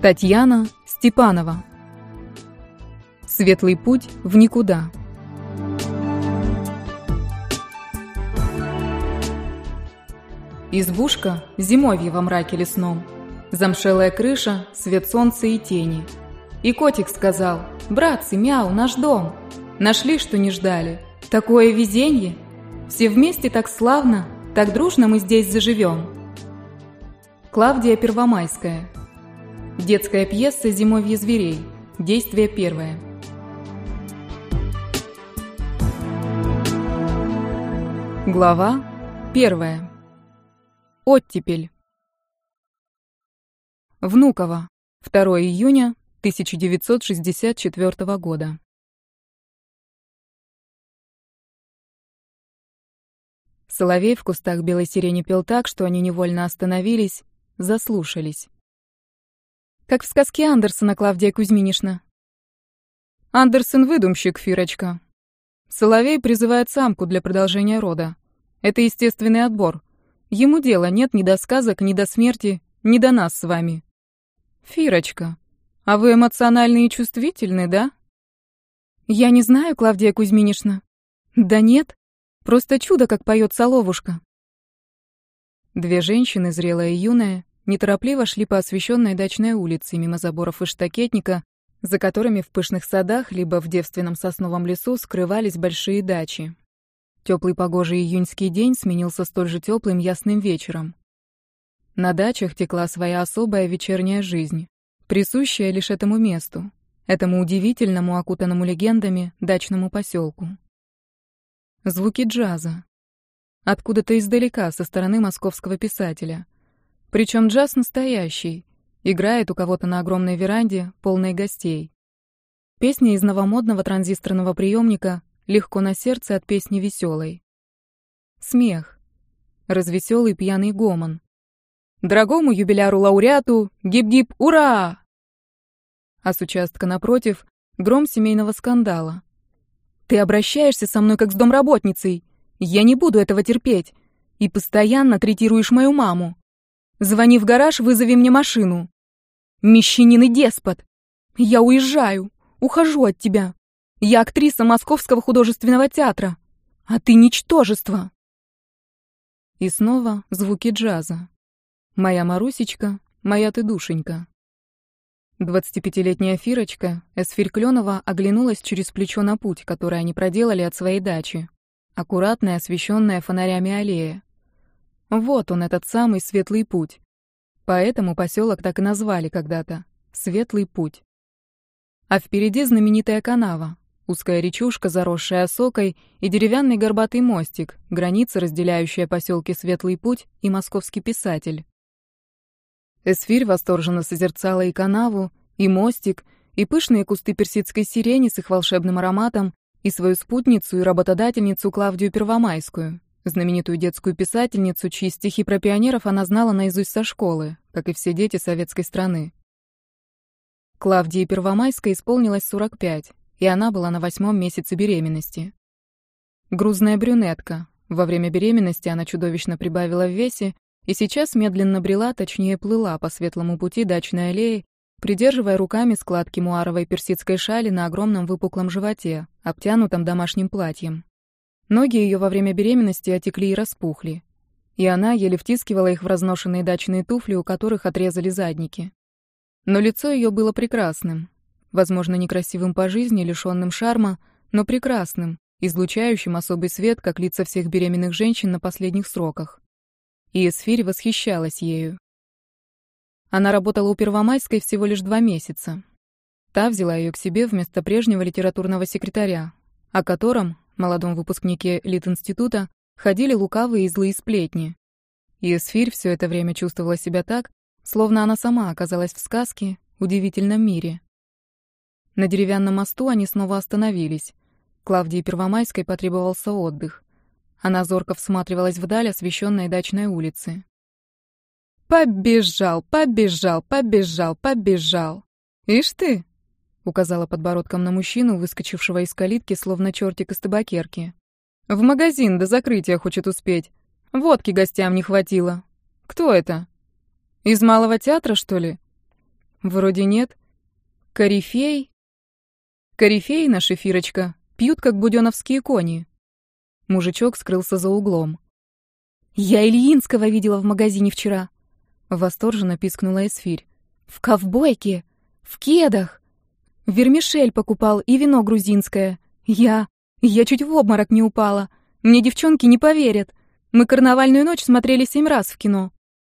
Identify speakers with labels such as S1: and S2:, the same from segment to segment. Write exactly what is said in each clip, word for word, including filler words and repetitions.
S1: Татьяна Степанова. Светлый путь в никуда. Избушка зимовье во мраке лесном. Замшелая крыша, свет солнца и тени. И котик сказал: «Братцы, мяу, наш дом! Нашли, что не ждали. Такое везенье! Все вместе так славно, так дружно мы здесь заживем». Клавдия Первомайская. Детская пьеса «Зимовье зверей». Действие первое. Глава первая. Оттепель. Внуково. второго июня тысяча девятьсот шестьдесят четвёртого года. Соловей в кустах белой сирени пел так, что они невольно остановились, заслушались. Как в сказке Андерсена, Клавдия Кузьминишна. Андерсен — выдумщик, Фирочка. Соловей призывает самку для продолжения рода. Это естественный отбор. Ему дела нет ни до сказок, ни до смерти, ни до нас с вами. Фирочка, а вы эмоциональны и чувствительны, да? Я не знаю, Клавдия Кузьминишна. Да нет, просто чудо, как поет соловушка. Две женщины, зрелая и юная, неторопливо шли по освещенной дачной улице мимо заборов и штакетника, за которыми в пышных садах либо в девственном сосновом лесу скрывались большие дачи. Теплый погожий июньский день сменился столь же теплым ясным вечером. На дачах текла своя особая вечерняя жизнь, присущая лишь этому месту, этому удивительному, окутанному легендами, дачному поселку. Звуки джаза. Откуда-то издалека, со стороны московского писателя. Причем джаз настоящий, играет у кого-то на огромной веранде, полной гостей. Песня из новомодного транзисторного приемника легко на сердце от песни веселой. Смех. Развеселый пьяный гомон. Дорогому юбиляру-лауреату гип-гип, ура! А с участка напротив гром семейного скандала. Ты обращаешься со мной как с домработницей. Я не буду этого терпеть. И постоянно третируешь мою маму. Звони в гараж, вызови мне машину. Мещанин и деспот. Я уезжаю, ухожу от тебя. Я актриса Московского художественного театра. А ты ничтожество. И снова звуки джаза. Моя Марусечка, моя ты душенька. Двадцатипятилетняя Фирочка, Эсфирь Клёнова, оглянулась через плечо на путь, который они проделали от своей дачи. Аккуратная, освещенная фонарями аллея. Вот он, этот самый светлый путь. Поэтому поселок так и назвали когда-то — Светлый путь. А впереди знаменитая канава, узкая речушка, заросшая осокой, и деревянный горбатый мостик, граница, разделяющая поселки Светлый путь и московский писатель. Эсфирь восторженно созерцала и канаву, и мостик, и пышные кусты персидской сирени с их волшебным ароматом, и свою спутницу и работодательницу Клавдию Первомайскую, знаменитую детскую писательницу, чьи стихи про пионеров она знала наизусть со школы, как и все дети советской страны. Клавдии Первомайской исполнилось сорок пять, и она была на восьмом месяце беременности. Грузная брюнетка. Во время беременности она чудовищно прибавила в весе и сейчас медленно брела, точнее плыла по светлому пути дачной аллеи, придерживая руками складки муаровой персидской шали на огромном выпуклом животе, обтянутом домашним платьем. Ноги ее во время беременности отекли и распухли, и она еле втискивала их в разношенные дачные туфли, у которых отрезали задники. Но лицо ее было прекрасным, возможно, некрасивым по жизни, лишённым шарма, но прекрасным, излучающим особый свет, как лица всех беременных женщин на последних сроках. И Эсфирь восхищалась ею. Она работала у Первомайской всего лишь два месяца. Та взяла ее к себе вместо прежнего литературного секретаря, о котором, молодом выпускнике Литинститута, ходили лукавые и злые сплетни. И Эсфирь все это время чувствовала себя так, словно она сама оказалась в сказке, удивительном мире. На деревянном мосту они снова остановились. Клавдии Первомайской потребовался отдых. Она зорко всматривалась вдаль освещенной дачной улицы. «Побежал, побежал, побежал, побежал! Ишь ты!» — указала подбородком на мужчину, выскочившего из калитки, словно чертик из табакерки. «В магазин до закрытия хочет успеть. Водки гостям не хватило. Кто это? Из малого театра, что ли?» Вроде нет. Корифей? Корифеи, наша Фирочка, пьют, как будённовские кони. Мужичок скрылся за углом. «Я Ильинского видела в магазине вчера», — восторженно пискнула Эсфирь. «В ковбойке, в кедах. Вермишель покупал и вино грузинское. Я... я чуть в обморок не упала. Мне девчонки не поверят. Мы карнавальную ночь смотрели семь раз в кино».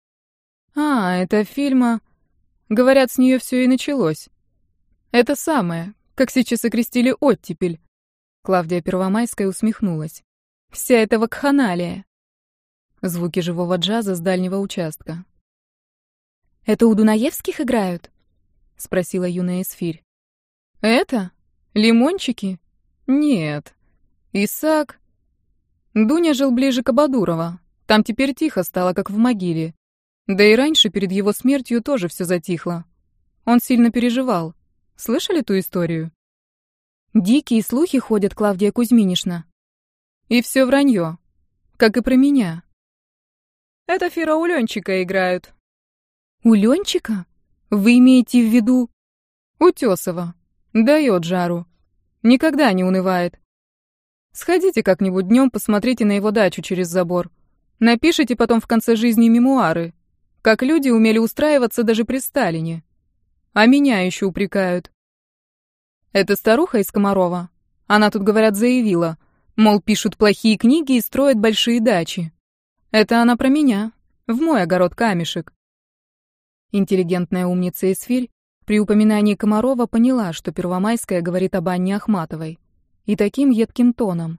S1: «А, это фильма... Говорят, с нее все и началось. Это самое, как сейчас окрестили оттепель». Клавдия Первомайская усмехнулась. «Вся эта вакханалия». Звуки живого джаза с дальнего участка. «Это у Дунаевских играют?» — спросила юная Эсфирь. «Это? Лимончики? Нет. Исаак. Дуня жил ближе к Абадурова. Там теперь тихо стало, как в могиле. Да и раньше, перед его смертью, тоже все затихло. Он сильно переживал. Слышали ту историю?» «Дикие слухи ходят, Клавдия Кузьминишна». «И все вранье. Как и про меня». «Это Фира у Ленчика играют». «У Ленчика? Вы имеете в виду...» «Утесова. Дает жару. Никогда не унывает. Сходите как-нибудь днем, посмотрите на его дачу через забор. Напишите потом в конце жизни мемуары. Как люди умели устраиваться даже при Сталине. А меня еще упрекают». «Это старуха из Комарова. Она тут, говорят, заявила, мол, пишут плохие книги и строят большие дачи. Это она про меня. В мой огород камешек». Интеллигентная умница Эсфирь при упоминании Комарова поняла, что Первомайская говорит об Анне Ахматовой. И таким едким тоном.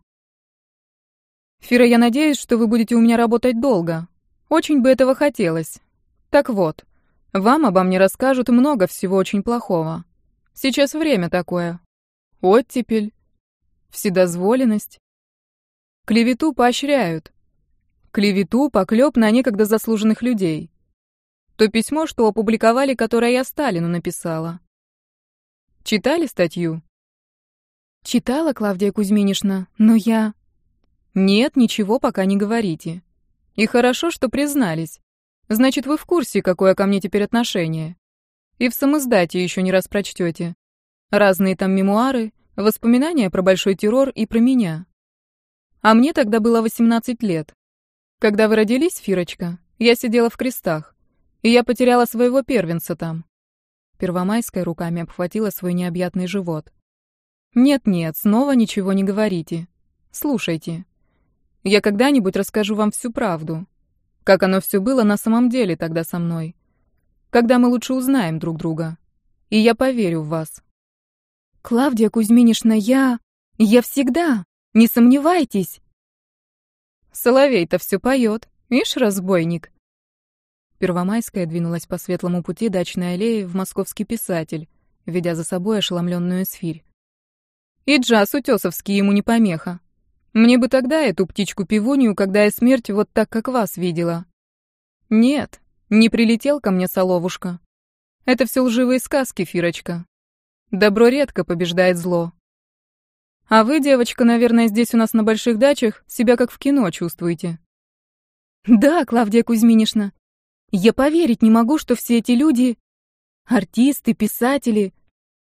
S1: «Фира, я надеюсь, что вы будете у меня работать долго. Очень бы этого хотелось. Так вот, вам обо мне расскажут много всего очень плохого. Сейчас время такое. Оттепель, вседозволенность. Клевету поощряют. Клевету, поклёп на некогда заслуженных людей. То письмо, что опубликовали, которое я Сталину написала. Читали статью?» «Читала, Клавдия Кузьминишна, но я...» «Нет, ничего пока не говорите. И хорошо, что признались. Значит, вы в курсе, какое ко мне теперь отношение. И в самиздате еще не раз прочтете. Разные там мемуары, воспоминания про большой террор и про меня. А мне тогда было восемнадцать лет. Когда вы родились, Фирочка, я сидела в крестах, и я потеряла своего первенца там». Первомайская руками обхватила свой необъятный живот. «Нет-нет, снова ничего не говорите. Слушайте. Я когда-нибудь расскажу вам всю правду. Как оно все было на самом деле тогда со мной. Когда мы лучше узнаем друг друга. И я поверю в вас». «Клавдия Кузьминишна, я... я всегда... Не сомневайтесь!» «Соловей-то все поет. Ишь, разбойник!» Первомайская двинулась по светлому пути дачной аллеи в Московский писатель, ведя за собой ошеломленную Эсфирь. «И джаз утесовский ему не помеха. Мне бы тогда эту птичку-пивунью, когда я смерть вот так, как вас видела. Нет, не прилетел ко мне соловушка. Это все лживые сказки, Фирочка. Добро редко побеждает зло. А вы, девочка, наверное, здесь у нас на больших дачах себя как в кино чувствуете». «Да, Клавдия Кузьминишна. Я поверить не могу, что все эти люди... артисты, писатели...»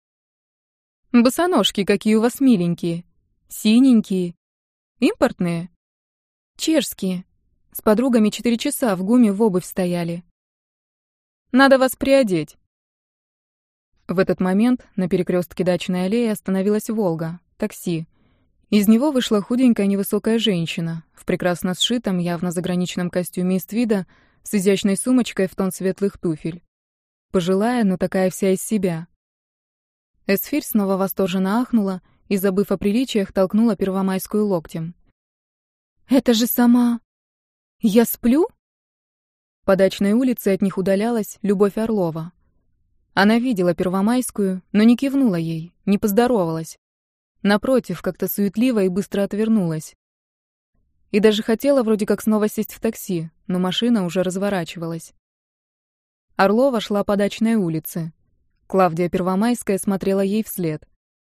S1: «Босоножки какие у вас миленькие. Синенькие. Импортные?» «Чешские. С подругами четыре часа в ГУМе в обувь стояли. Надо вас приодеть». В этот момент на перекрестке дачной аллеи остановилась «Волга», такси. Из него вышла худенькая невысокая женщина в прекрасно сшитом, явно заграничном костюме из твида с изящной сумочкой в тон светлых туфель. Пожилая, но такая вся из себя. Эсфирь снова восторженно ахнула и, забыв о приличиях, толкнула Первомайскую локтем. «Это же сама... Я сплю?» По дачной улице от них удалялась Любовь Орлова. Она видела Первомайскую, но не кивнула ей, не поздоровалась. Напротив, как-то суетливо и быстро отвернулась. И даже хотела вроде как снова сесть в такси, но машина уже разворачивалась. Орлова шла по дачной улице. Клавдия Первомайская смотрела ей вслед.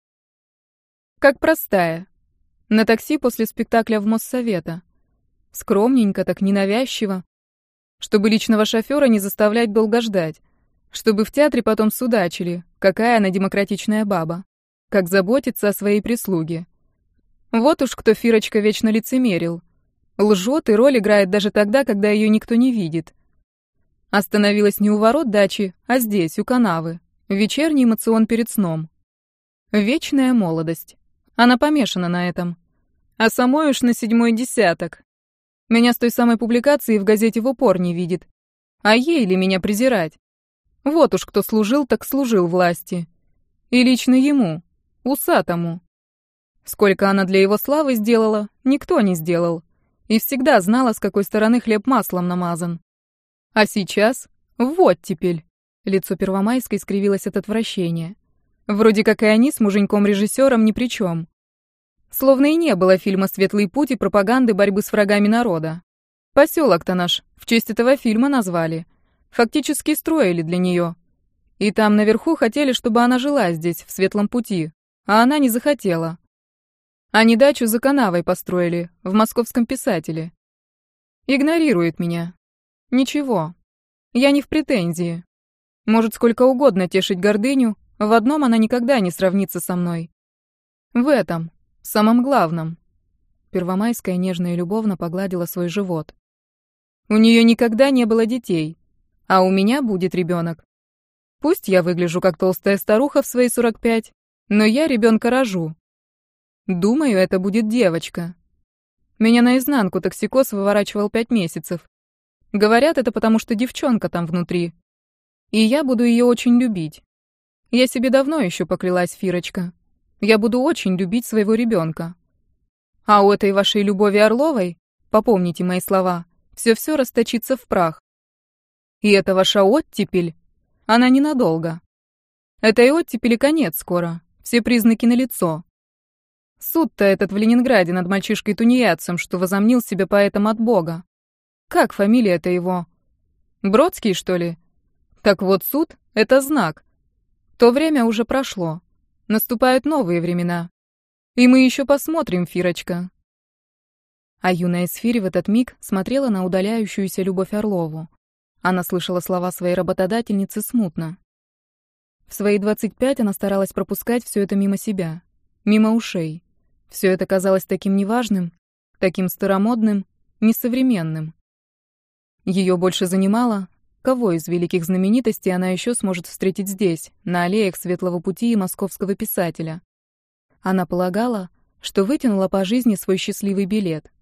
S1: Как простая. На такси после спектакля в Моссовета. Скромненько, так ненавязчиво. Чтобы личного шофера не заставлять долго ждать. Чтобы в театре потом судачили, какая она демократичная баба, как заботится о своей прислуге. Вот уж кто Фирочка вечно лицемерил. Лжет и роль играет даже тогда, когда ее никто не видит. Остановилась не у ворот дачи, а здесь, у канавы. Вечерний эмоцион перед сном. Вечная молодость. Она помешана на этом. А самой уж на седьмой десяток. Меня с той самой публикации в газете в упор не видит. А ей ли меня презирать? Вот уж кто служил, так служил власти. И лично ему, усатому. Сколько она для его славы сделала, никто не сделал. И всегда знала, с какой стороны хлеб маслом намазан. А сейчас вот теперь. Лицо Первомайской скривилось от отвращения. Вроде как и они с муженьком-режиссером ни при чем. Словно и не было фильма «Светлый путь» и пропаганды борьбы с врагами народа. Поселок-то наш в честь этого фильма назвали. Фактически строили для нее. И там наверху хотели, чтобы она жила здесь, в Светлом пути. А она не захотела. Они дачу за канавой построили, в Московском писателе. Игнорирует меня. Ничего. Я не в претензии. Может сколько угодно тешить гордыню, в одном она никогда не сравнится со мной. В этом, самом главном. Первомайская нежно и любовно погладила свой живот. У нее никогда не было детей, а у меня будет ребенок. Пусть я выгляжу как толстая старуха в свои сорок пять, но я ребенка рожу. Думаю, это будет девочка. Меня наизнанку токсикоз выворачивал пять месяцев. Говорят, это потому, что девчонка там внутри. И я буду ее очень любить. Я себе давно еще поклялась, Фирочка. Я буду очень любить своего ребенка. А у этой вашей Любови Орловой, попомните мои слова, все-все расточится в прах. И эта ваша оттепель, она ненадолго. Этой оттепели конец скоро, все признаки налицо. Суд-то этот в Ленинграде над мальчишкой-тунеядцем, что возомнил себя поэтом от Бога. Как фамилия-то его? Бродский, что ли? Так вот, суд — это знак. То время уже прошло. Наступают новые времена. И мы еще посмотрим, Фирочка. А юная Эсфирь в этот миг смотрела на удаляющуюся Любовь Орлову. Она слышала слова своей работодательницы смутно. В свои двадцать пять она старалась пропускать все это мимо себя, мимо ушей. Все это казалось таким неважным, таким старомодным, несовременным. Ее больше занимало, кого из великих знаменитостей она еще сможет встретить здесь, на аллеях Светлого пути и Московского писателя. Она полагала, что вытянула по жизни свой счастливый билет.